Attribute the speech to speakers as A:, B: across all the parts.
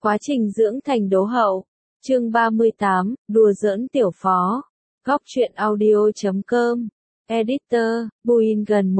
A: Quá trình dưỡng thành đố hậu. Chương 38, đùa giỡn tiểu phó. Góc truyện audio.com. Editor, Buin gần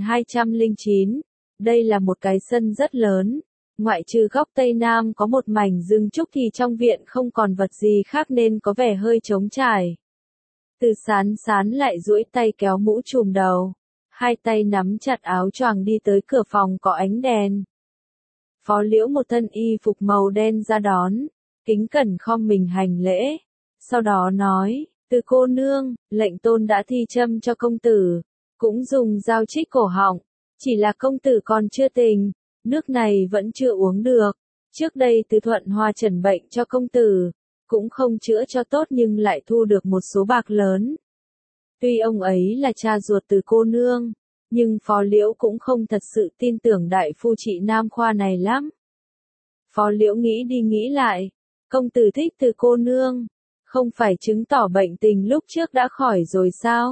A: 1209. Đây là một cái sân rất lớn. Ngoại trừ góc Tây Nam có một mảnh rừng trúc thì trong viện không còn vật gì khác nên có vẻ hơi trống trải. Từ Sán Sán lại duỗi tay kéo mũ trùm đầu. Hai tay nắm chặt áo choàng đi tới cửa phòng có ánh đèn. Phó Liễu một thân y phục màu đen ra đón, kính cẩn khom mình hành lễ. Sau đó nói, từ cô nương, lệnh tôn đã thi châm cho công tử, cũng dùng dao trích cổ họng. Chỉ là công tử còn chưa tỉnh, nước này vẫn chưa uống được. Trước đây Từ Thuận Hoa trần bệnh cho công tử, cũng không chữa cho tốt nhưng lại thu được một số bạc lớn. Tuy ông ấy là cha ruột Từ cô nương, nhưng Phó Liễu cũng không thật sự tin tưởng đại phu trị nam khoa này lắm. Phó Liễu nghĩ đi nghĩ lại, công tử thích Từ cô nương, không phải chứng tỏ bệnh tình lúc trước đã khỏi rồi sao?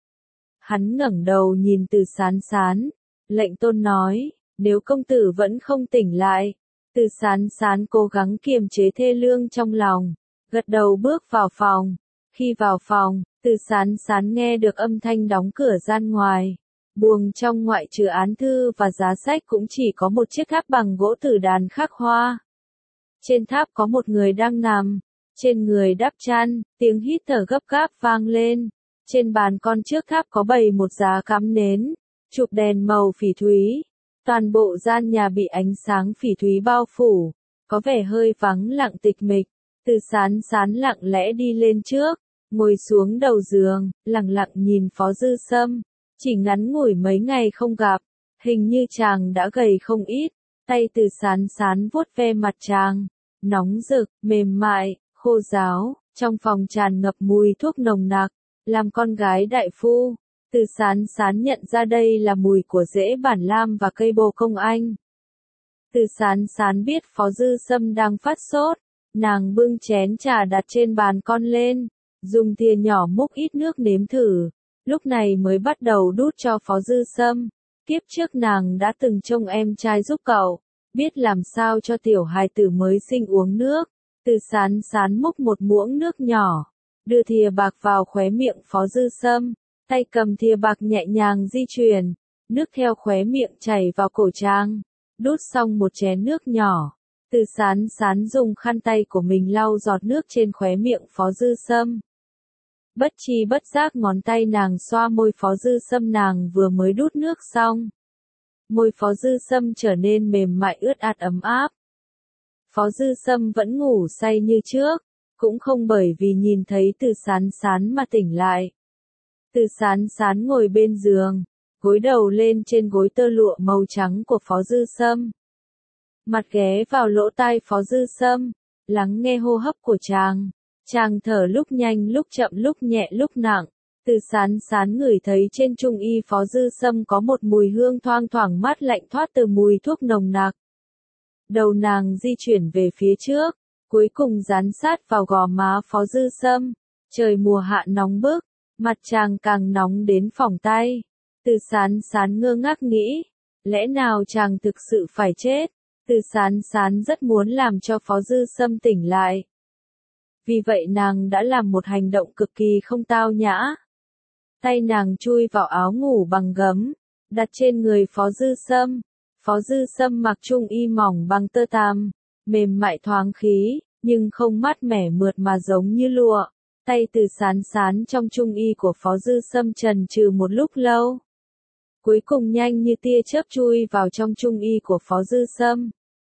A: Hắn ngẩng đầu nhìn Từ Sán Sán, lệnh tôn nói, nếu công tử vẫn không tỉnh lại. Từ Sán Sán cố gắng kiềm chế thê lương trong lòng, gật đầu bước vào phòng. Khi vào phòng, Từ Sán Sán nghe được âm thanh đóng cửa gian ngoài. Buồng trong ngoại trừ án thư và giá sách cũng chỉ có một chiếc tháp bằng gỗ tử đàn khắc hoa. Trên tháp có một người đang nằm, trên người đắp chăn, tiếng hít thở gấp gáp vang lên. Trên bàn con trước tháp có bày một giá cắm nến, chụp đèn màu phỉ thúy. Toàn bộ gian nhà bị ánh sáng phỉ thúy bao phủ, có vẻ hơi vắng lặng tịch mịch. Từ Sán Sán lặng lẽ đi lên trước, ngồi xuống đầu giường, lặng lặng nhìn Phó Dư Sâm. Chỉ ngắn ngủi mấy ngày không gặp, hình như chàng đã gầy không ít. Tay Từ Sán Sán vuốt ve mặt chàng, nóng rực, mềm mại, khô ráo. Trong phòng tràn ngập mùi thuốc nồng nặc. Làm con gái đại phu, Từ Sán Sán nhận ra đây là mùi của rễ bản lam và cây bồ công anh. Từ Sán Sán biết Phó Dư Sâm đang phát sốt, nàng bưng chén trà đặt trên bàn con lên, dùng thìa nhỏ múc ít nước nếm thử. Lúc này mới bắt đầu đút cho Phó Dư Sâm. Kiếp trước nàng đã từng trông em trai giúp cậu, biết làm sao cho tiểu hài tử mới sinh uống nước. Từ Sán Sán múc một muỗng nước nhỏ, đưa thìa bạc vào khóe miệng Phó Dư Sâm, tay cầm thìa bạc nhẹ nhàng di chuyển, nước theo khóe miệng chảy vào cổ chàng. Đút xong một chén nước nhỏ, Từ Sán Sán dùng khăn tay của mình lau giọt nước trên khóe miệng Phó Dư Sâm. Bất chi bất giác ngón tay nàng xoa môi Phó Dư Sâm, nàng vừa mới đút nước xong. Môi Phó Dư Sâm trở nên mềm mại ướt át ấm áp. Phó Dư Sâm vẫn ngủ say như trước, cũng không bởi vì nhìn thấy Từ Sán Sán mà tỉnh lại. Từ Sán Sán ngồi bên giường, gối đầu lên trên gối tơ lụa màu trắng của Phó Dư Sâm. Mặt ghé vào lỗ tai Phó Dư Sâm, lắng nghe hô hấp của chàng. Chàng thở lúc nhanh lúc chậm, lúc nhẹ lúc nặng. Từ Sán Sán ngửi thấy trên trung y Phó Dư Sâm có một mùi hương thoang thoảng mát lạnh thoát từ mùi thuốc nồng nặc. Đầu nàng di chuyển về phía trước, cuối cùng dán sát vào gò má Phó Dư Sâm. Trời mùa hạ nóng bức, mặt chàng càng nóng đến phỏng tay. Từ Sán Sán ngơ ngác nghĩ, lẽ nào chàng thực sự phải chết? Từ Sán Sán rất muốn làm cho Phó Dư Sâm tỉnh lại. Vì vậy nàng đã làm một hành động cực kỳ không tao nhã. Tay nàng chui vào áo ngủ bằng gấm, đặt trên người Phó Dư Sâm. Phó Dư Sâm mặc trung y mỏng bằng tơ tằm, mềm mại thoáng khí, nhưng không mát mẻ mượt mà giống như lụa. Tay Từ Sán Sán trong trung y của Phó Dư Sâm chần chừ một lúc lâu. Cuối cùng nhanh như tia chớp chui vào trong trung y của Phó Dư Sâm.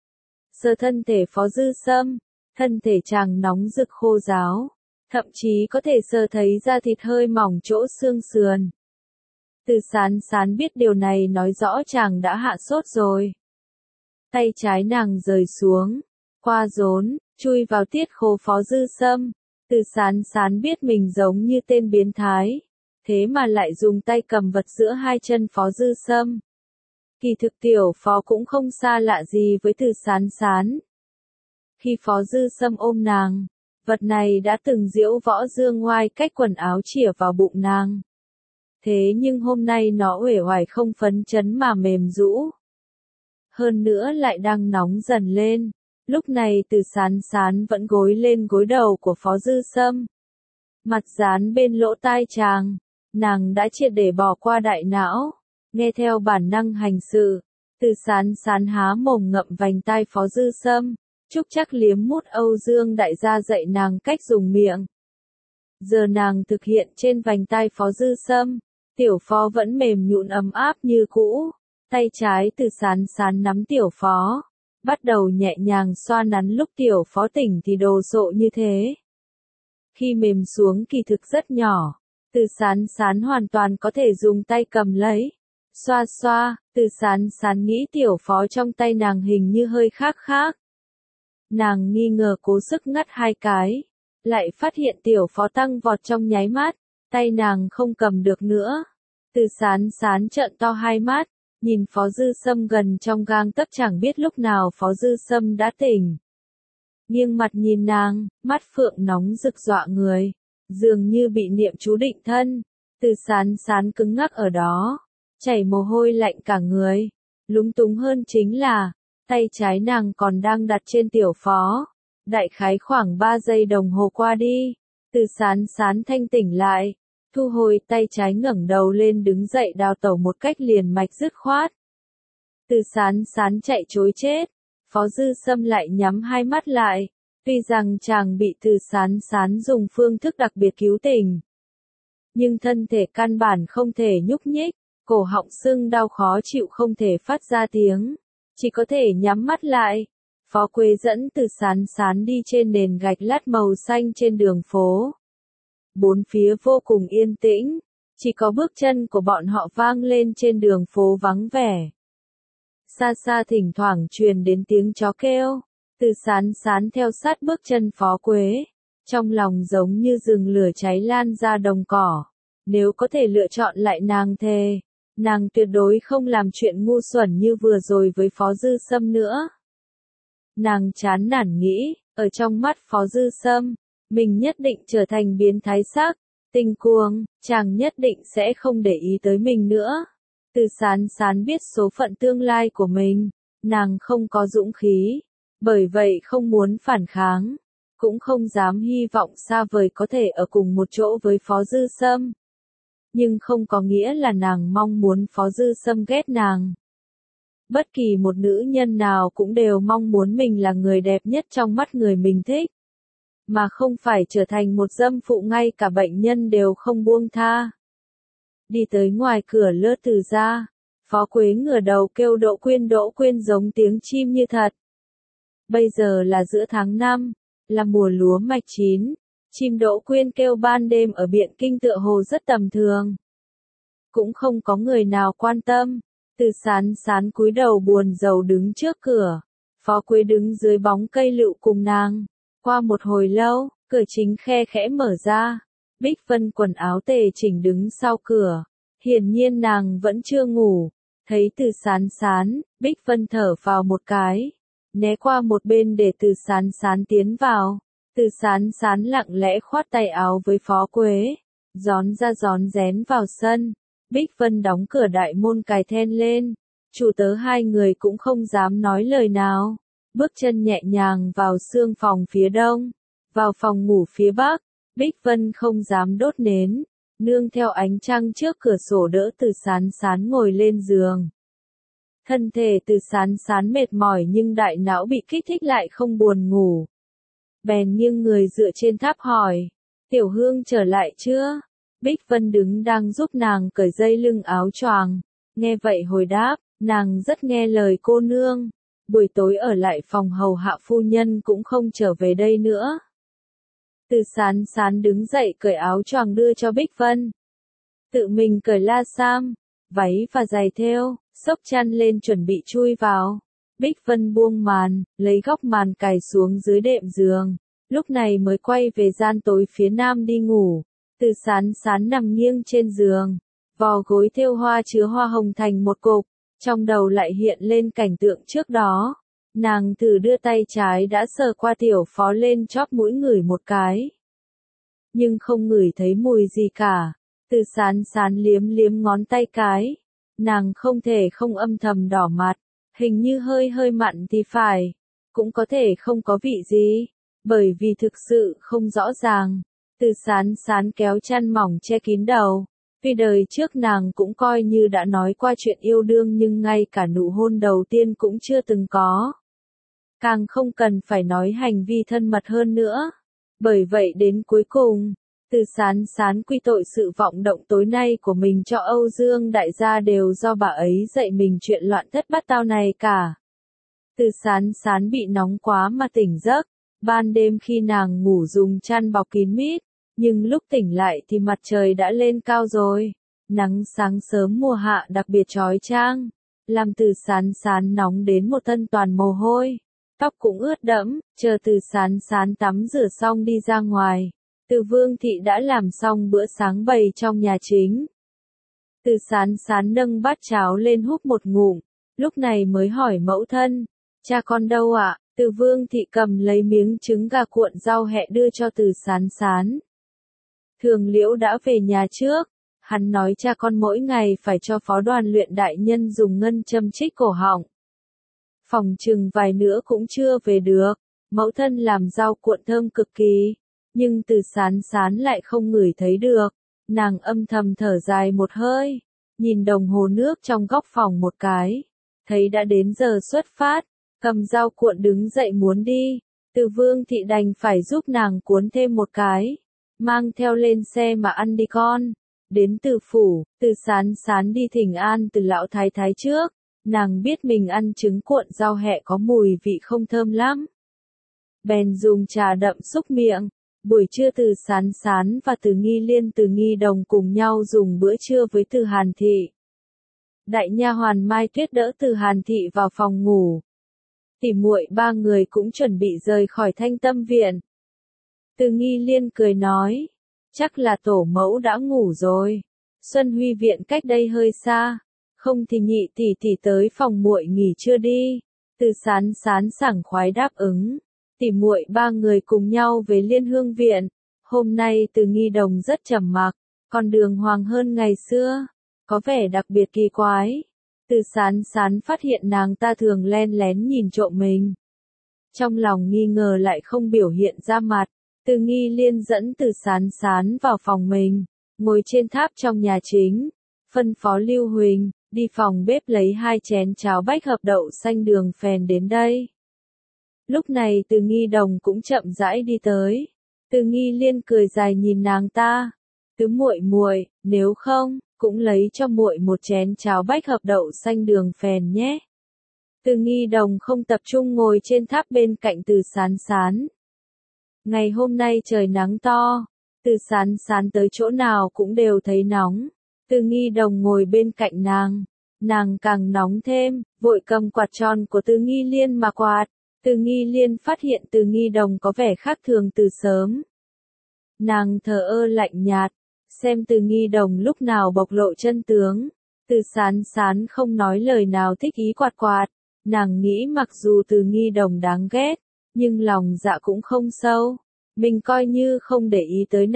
A: Sờ thân thể Phó Dư Sâm, thân thể chàng nóng rực khô ráo, thậm chí có thể sờ thấy da thịt hơi mỏng chỗ xương sườn. Từ Sán Sán biết điều này nói rõ chàng đã hạ sốt rồi. Tay trái nàng rời xuống, qua rốn, chui vào tiết khô Phó Dư Sâm. Từ Sán Sán biết mình giống như tên biến thái, thế mà lại dùng tay cầm vật giữa hai chân Phó Dư Sâm. Kỳ thực tiểu Phó cũng không xa lạ gì với Từ Sán Sán. Khi Phó Dư Sâm ôm nàng, vật này đã từng diễu võ dương ngoai cách quần áo chìa vào bụng nàng. Thế nhưng hôm nay nó uể oải không phấn chấn mà mềm rũ. Hơn nữa lại đang nóng dần lên, Lúc này Từ Sán Sán vẫn gối lên gối đầu của Phó Dư Sâm. Mặt dán bên lỗ tai chàng, nàng đã triệt để bỏ qua đại não, nghe theo bản năng hành sự. Từ Sán Sán há mồm ngậm vành tai Phó Dư Sâm, Trúc Trắc liếm mút Âu Dương đại gia dạy nàng cách dùng miệng. Giờ nàng thực hiện trên vành tai Phó Dư Sâm, Tiểu Phó vẫn mềm nhũn ấm áp như cũ, tay trái Từ Sán Sán nắm Tiểu Phó, bắt đầu nhẹ nhàng xoa nắn lúc Tiểu Phó tỉnh thì đồ sộ như thế. Khi mềm xuống kỳ thực rất nhỏ, Từ Sán Sán hoàn toàn có thể dùng tay cầm lấy. Xoa xoa, Từ Sán Sán nghĩ Tiểu Phó trong tay nàng hình như hơi khác khác. Nàng nghi ngờ cố sức ngắt hai cái, lại phát hiện Tiểu Phó tăng vọt trong nháy mắt, tay nàng không cầm được nữa. Từ Sán Sán trợn to hai mắt, nhìn Phó Dư Sâm gần trong gang tấc, chẳng biết lúc nào Phó Dư Sâm đã tỉnh. Nghiêng mặt nhìn nàng, mắt phượng nóng rực dọa người, dường như bị niệm chú định thân. Từ Sán Sán cứng ngắc ở đó, chảy mồ hôi lạnh cả người. Lúng túng hơn chính là, tay trái nàng còn đang đặt trên Tiểu Phó. Đại khái khoảng 3 giây đồng hồ qua đi, Từ Sán Sán thanh tỉnh lại, thu hồi tay trái, ngẩng đầu lên đứng dậy đào tẩu một cách liền mạch dứt khoát. Từ Sán Sán chạy trối chết, Phó Dư Sâm lại nhắm hai mắt lại, tuy rằng chàng bị Từ Sán Sán dùng phương thức đặc biệt cứu tỉnh, nhưng thân thể căn bản không thể nhúc nhích, cổ họng sưng đau khó chịu không thể phát ra tiếng, chỉ có thể nhắm mắt lại. Phó Quế dẫn Từ Sán Sán đi trên nền gạch lát màu xanh trên đường phố. Bốn phía vô cùng yên tĩnh, chỉ có bước chân của bọn họ vang lên trên đường phố vắng vẻ. Xa xa thỉnh thoảng truyền đến tiếng chó kêu. Từ Sán Sán theo sát bước chân Phó Quế, trong lòng giống như rừng lửa cháy lan ra đồng cỏ. Nếu có thể lựa chọn lại, nàng thề, nàng tuyệt đối không làm chuyện ngu xuẩn như vừa rồi với Phó Dư Sâm nữa. Nàng chán nản nghĩ, ở trong mắt Phó Dư Sâm, mình nhất định trở thành biến thái sắc, tinh cuồng, chàng nhất định sẽ không để ý tới mình nữa. Từ Sán Sán biết số phận tương lai của mình, nàng không có dũng khí, bởi vậy không muốn phản kháng, cũng không dám hy vọng xa vời có thể ở cùng một chỗ với Phó Dư Sâm. Nhưng không có nghĩa là nàng mong muốn Phó Dư Sâm ghét nàng. Bất kỳ một nữ nhân nào cũng đều mong muốn mình là người đẹp nhất trong mắt người mình thích, mà không phải trở thành một dâm phụ, ngay cả bệnh nhân đều không buông tha. Đi tới ngoài cửa Lơ Từ ra, Phó Quế ngửa đầu kêu Đỗ Quyên giống tiếng chim như thật. Bây giờ là giữa tháng 5, là mùa lúa mạch chín, chim Đỗ Quyên kêu ban đêm ở Biện Kinh tựa hồ rất tầm thường. Cũng không có người nào quan tâm. Từ Sán Sán cúi đầu buồn rầu đứng trước cửa, Phó Quế đứng dưới bóng cây lựu cùng nàng. Qua một hồi lâu, cửa chính khe khẽ mở ra, Bích Vân quần áo tề chỉnh đứng sau cửa, hiển nhiên nàng vẫn chưa ngủ. Thấy Từ Sán Sán, Bích Vân thở vào một cái, né qua một bên để Từ Sán Sán tiến vào. Từ Sán Sán lặng lẽ khoát tay áo với Phó Quế, rón ra rón rén vào sân. Bích Vân đóng cửa đại môn cài then lên, chủ tớ hai người cũng không dám nói lời nào, bước chân nhẹ nhàng vào sương phòng phía đông, vào phòng ngủ phía bắc. Bích Vân không dám đốt nến, nương theo ánh trăng trước cửa sổ đỡ Từ Sán Sán ngồi lên giường. Thân thể Từ Sán Sán mệt mỏi nhưng đại não bị kích thích lại không buồn ngủ. Bèn nghiêng người dựa trên tháp hỏi, Tiểu Hương trở lại chưa? Bích Vân đứng đang giúp nàng cởi dây lưng áo choàng, nghe vậy hồi đáp, nàng rất nghe lời cô nương, buổi tối ở lại phòng hầu hạ phu nhân cũng không trở về đây nữa. Từ Sán Sán đứng dậy cởi áo choàng đưa cho Bích Vân. Tự mình cởi la sam, váy và giày thêu, xốc chăn lên chuẩn bị chui vào. Bích Vân buông màn, lấy góc màn cài xuống dưới đệm giường, lúc này mới quay về gian tối phía nam đi ngủ. Từ Sán Sán nằm nghiêng trên giường, vò gối thêu hoa chứa hoa hồng thành một cục, trong đầu lại hiện lên cảnh tượng trước đó. Nàng thử đưa tay trái đã sờ qua Tiểu Phó lên chóp mũi ngửi một cái, nhưng không ngửi thấy mùi gì cả. Từ Sán Sán liếm liếm ngón tay cái, nàng không thể không âm thầm đỏ mặt, hình như hơi hơi mặn thì phải. cũng có thể không có vị gì, bởi vì thực sự không rõ ràng. Từ Sán Sán kéo chăn mỏng che kín đầu. Vì đời trước nàng cũng coi như đã nói qua chuyện yêu đương nhưng ngay cả nụ hôn đầu tiên cũng chưa từng có. Càng không cần phải nói hành vi thân mật hơn nữa. Bởi vậy đến cuối cùng, Từ Sán Sán quy tội sự vọng động tối nay của mình cho Âu Dương đại gia đều do bà ấy dạy mình chuyện loạn thất bát tao này cả. Từ Sán Sán bị nóng quá mà tỉnh giấc, ban đêm khi nàng ngủ dùng chăn bọc kín mít, nhưng lúc tỉnh lại thì mặt trời đã lên cao rồi. Nắng sáng sớm mùa hạ đặc biệt chói chang, làm Từ Sán Sán nóng đến một thân toàn mồ hôi. Tóc cũng ướt đẫm, chờ Từ Sán Sán tắm rửa xong đi ra ngoài. Từ Vương thị đã làm xong bữa sáng bày trong nhà chính. Từ Sán Sán nâng bát cháo lên húp một ngụm, lúc này mới hỏi mẫu thân, cha con đâu ạ? Từ Vương thị cầm lấy miếng trứng gà cuộn rau hẹ đưa cho Từ Sán Sán. Thường Liễu đã về nhà trước, hắn nói cha con mỗi ngày phải cho phó đoàn luyện đại nhân dùng ngân châm trích cổ họng. Phòng chừng vài nữa cũng chưa về được, mẫu thân làm rau cuộn thơm cực kỳ, nhưng Từ Sán Sán lại không ngửi thấy được. Nàng âm thầm thở dài một hơi, nhìn đồng hồ nước trong góc phòng một cái, thấy đã đến giờ xuất phát, cầm rau cuộn đứng dậy muốn đi. Từ Vương thị đành phải giúp nàng cuốn thêm một cái, mang theo lên xe mà ăn đi con. Đến Từ phủ, Từ Sán Sán đi thỉnh an Từ lão thái thái trước, nàng biết mình ăn trứng cuộn rau hẹ có mùi vị không thơm lắm. Bèn dùng trà đậm xúc miệng. Buổi trưa Từ Sán Sán và Từ Nghi Liên Từ Nghi Đồng cùng nhau dùng bữa trưa với Từ Hàn Thị. Đại nha hoàn Mai Tuyết đỡ Từ Hàn Thị vào phòng ngủ. Tỉ muội ba người cũng chuẩn bị rời khỏi Thanh Tâm viện. Từ Nghi Liên cười nói, chắc là tổ mẫu đã ngủ rồi. Xuân Huy viện cách đây hơi xa, không thì nhị tỷ tỷ tới phòng muội nghỉ trưa đi. Từ Sán Sán sảng khoái đáp ứng. Tỉ muội ba người cùng nhau về Liên Hương viện. Hôm nay Từ Nghi Đồng rất trầm mặc, còn đường hoàng hơn ngày xưa, có vẻ đặc biệt kỳ quái. Từ Sán Sán phát hiện nàng ta thường len lén nhìn trộm mình. Trong lòng nghi ngờ lại không biểu hiện ra mặt. Từ Nghi Liên dẫn Từ Sán Sán vào phòng mình, ngồi trên tháp trong nhà chính, phân phó Lưu Huỳnh, đi phòng bếp lấy 2 chén cháo bách hợp đậu xanh đường phèn đến đây. Lúc này Từ Nghi Đồng cũng chậm rãi đi tới. Từ Nghi Liên cười dài nhìn nàng ta. Tứ muội muội, nếu không, cũng lấy cho muội một chén cháo bách hợp đậu xanh đường phèn nhé. Từ Nghi Đồng không tập trung ngồi trên tháp bên cạnh Từ Sán Sán. Ngày hôm nay trời nắng to, Từ Sán Sán tới chỗ nào cũng đều thấy nóng. Từ Nghi Đồng ngồi bên cạnh nàng càng nóng thêm, vội cầm quạt tròn của Từ Nghi Liên mà quạt. Từ Nghi Liên phát hiện Từ Nghi Đồng có vẻ khác thường từ sớm. Nàng thờ ơ lạnh nhạt, xem Từ Nghi Đồng lúc nào bộc lộ chân tướng. Từ Sán Sán không nói lời nào thích ý quạt quạt, nàng nghĩ mặc dù Từ Nghi Đồng đáng ghét, nhưng lòng dạ cũng không sâu. Mình coi như không để ý tới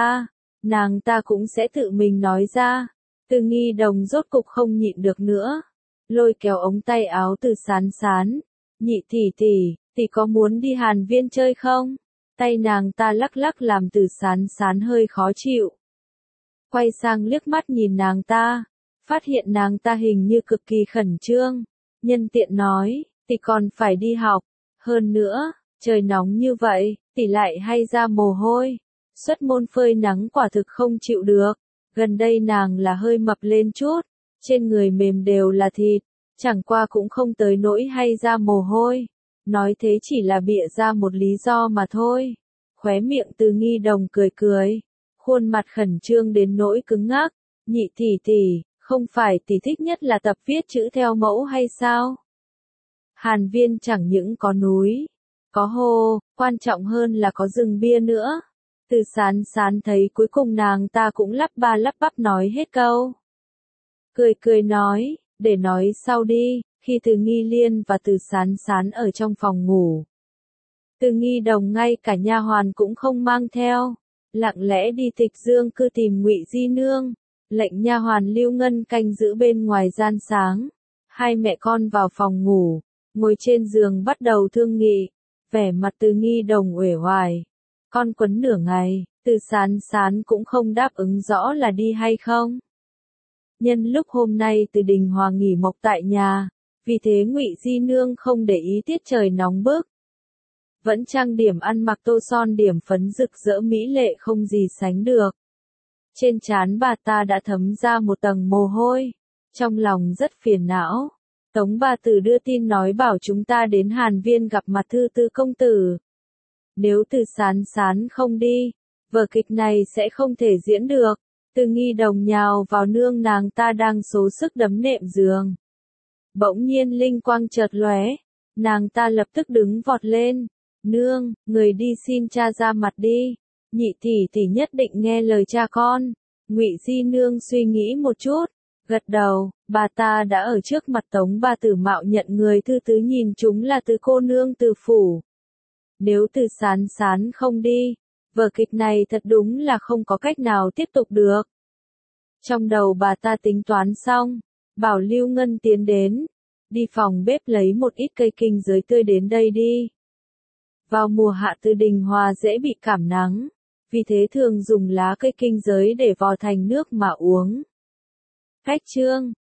A: nàng ta cũng sẽ tự mình nói ra. Từ Nghi Đồng rốt cục không nhịn được nữa, lôi kéo ống tay áo Từ Sán Sán. Nhị tỷ có muốn đi Hàn Viên chơi không? Tay nàng ta lắc lắc làm Từ Sán Sán hơi khó chịu. Quay sang liếc mắt nhìn nàng ta, phát hiện nàng ta hình như cực kỳ khẩn trương. Nhân tiện nói, tỷ còn phải đi học. Hơn nữa, trời nóng như vậy, tỷ lại hay ra mồ hôi. Xuất môn phơi nắng quả thực không chịu được. Gần đây nàng là hơi mập lên chút, trên người mềm đều là thịt. Chẳng qua cũng không tới nỗi hay ra mồ hôi. Nói thế chỉ là bịa ra một lý do mà thôi. Khóe miệng Từ Nghi Đồng cười cười. Khuôn mặt khẩn trương đến nỗi cứng ngắc. Nhị tỷ, không phải tỷ thích nhất là tập viết chữ theo mẫu hay sao? Hàn Viên chẳng những có núi, có hồ, quan trọng hơn là có rừng bia nữa. Từ Sán Sán thấy cuối cùng nàng ta cũng lắp ba lắp bắp nói hết câu. Cười nói, để nói sau đi. Khi Từ Nghi Liên và Từ Sán Sán ở trong phòng ngủ, Từ Nghi Đồng ngay cả nha hoàn cũng không mang theo, lặng lẽ đi Tịch Dương cư tìm Ngụy Di Nương, lệnh nha hoàn Lưu Ngân canh giữ bên ngoài gian sáng. Hai mẹ con vào phòng ngủ, ngồi trên giường bắt đầu thương nghị, vẻ mặt Từ Nghi Đồng uể oải. Con quấn nửa ngày, Từ Sán Sán cũng không đáp ứng rõ là đi hay không. Nhân lúc hôm nay Từ Đình Hòa nghỉ mộc tại nhà, vì thế Ngụy Di Nương không để ý tiết trời nóng bức. Vẫn trang điểm ăn mặc tô son điểm phấn rực rỡ mỹ lệ không gì sánh được. Trên trán bà ta đã thấm ra một tầng mồ hôi, trong lòng rất phiền não. Tống bà tử đưa tin nói bảo chúng ta đến Hàn Viên gặp mặt Thư Tư công tử. Nếu Từ Sán Sán không đi, vở kịch này sẽ không thể diễn được. Từ Nghi Đồng nhào vào nương nàng ta đang số sức đấm nệm giường. Bỗng nhiên linh quang chợt lóe, nàng ta lập tức đứng vọt lên. Nương, người đi xin cha ra mặt đi. Nhị tỷ tỷ nhất định nghe lời cha con. Ngụy Di Nương suy nghĩ một chút, gật đầu. Bà ta đã ở trước mặt Tống bà tử mạo nhận người Thư Tứ nhìn chúng là Từ cô nương Từ phủ. Nếu Từ Sán Sán không đi, vở kịch này thật đúng là không có cách nào tiếp tục được. Trong đầu bà ta tính toán xong, bảo Lưu Ngân tiến đến, đi phòng bếp lấy một ít cây kinh giới tươi đến đây đi. Vào mùa hạ Từ Đình Hòa dễ bị cảm nắng, vì thế thường dùng lá cây kinh giới để vò thành nước mà uống. Khách trương,